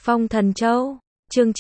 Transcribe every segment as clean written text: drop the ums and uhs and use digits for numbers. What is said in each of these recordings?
Phong Thần Châu, chương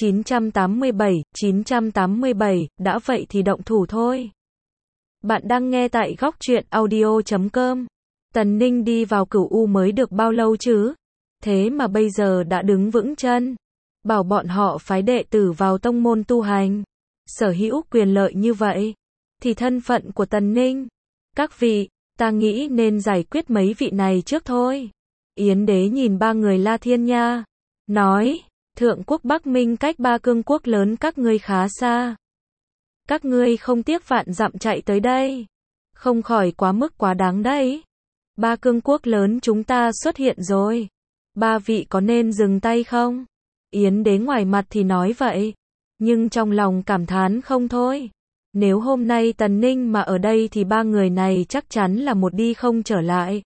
987, đã vậy thì động thủ thôi. Bạn đang nghe tại góc truyện audio.com. Tần Ninh đi vào Cửu U mới được bao lâu chứ? Thế mà bây giờ đã đứng vững chân. Bảo bọn họ phái đệ tử vào tông môn tu hành. Sở hữu quyền lợi như vậy. Thì thân phận của Tần Ninh. Các vị, ta nghĩ nên giải quyết mấy vị này trước thôi. Yến Đế nhìn ba người La Thiên Nha. Nói, Thượng quốc Bắc Minh cách ba cương quốc lớn các ngươi khá xa. Các ngươi không tiếc vạn dặm chạy tới đây. Không khỏi quá mức quá đáng đấy. Ba cương quốc lớn chúng ta xuất hiện rồi. Ba vị có nên dừng tay không? Yến Đế ngoài mặt thì nói vậy. Nhưng trong lòng cảm thán không thôi. Nếu hôm nay Tần Ninh mà ở đây thì ba người này chắc chắn là một đi không trở lại.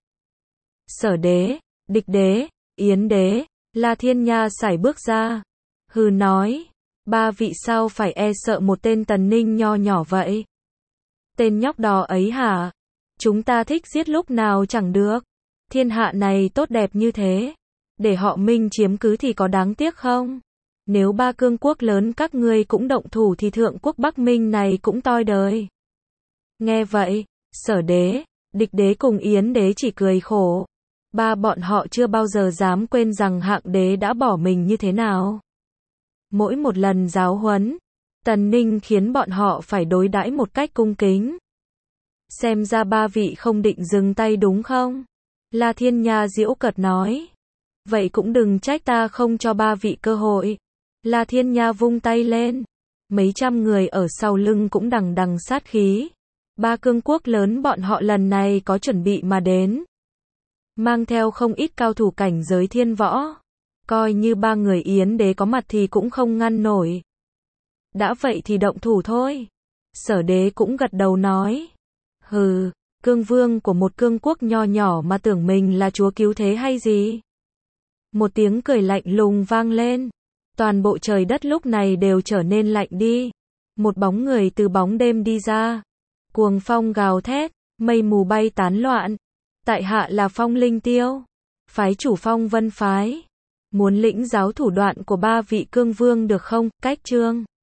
Sở Đế, Địch Đế, Yến Đế, La Thiên Nha sải bước ra. Hừ nói, ba vị sao phải e sợ một tên Tần Ninh nho nhỏ vậy? Tên nhóc đò ấy hả? Chúng ta thích giết lúc nào chẳng được. Thiên hạ này tốt đẹp như thế. Để họ Minh chiếm cứ thì có đáng tiếc không? Nếu ba cương quốc lớn các ngươi cũng động thủ thì Thượng quốc Bắc Minh này cũng toi đời. Nghe vậy, Sở Đế, Địch Đế cùng Yến Đế chỉ cười khổ. Ba bọn họ chưa bao giờ dám quên rằng Hạng Đế đã bỏ mình như thế nào. Mỗi một lần giáo huấn, Tần Ninh khiến bọn họ phải đối đãi một cách cung kính. Xem ra ba vị không định dừng tay đúng không? La Thiên Nha giễu cợt nói. Vậy cũng đừng trách ta không cho ba vị cơ hội. La Thiên Nha vung tay lên. Mấy trăm người ở sau lưng cũng đằng đằng sát khí. Ba cương quốc lớn bọn họ lần này có chuẩn bị mà đến. Mang theo không ít cao thủ cảnh giới thiên võ. Coi như ba người Yến Đế có mặt thì cũng không ngăn nổi. Đã vậy thì động thủ thôi. Sở Đế cũng gật đầu nói. Hừ, cương vương của một cương quốc nho nhỏ mà tưởng mình là chúa cứu thế hay gì? Một tiếng cười lạnh lùng vang lên. Toàn bộ trời đất lúc này đều trở nên lạnh đi. Một bóng người từ bóng đêm đi ra. Cuồng phong gào thét, mây mù bay tán loạn. Tại hạ là Phong Linh Tiêu, phái chủ Phong Vân phái. Muốn lĩnh giáo thủ đoạn của ba vị cương vương được không? Cách chương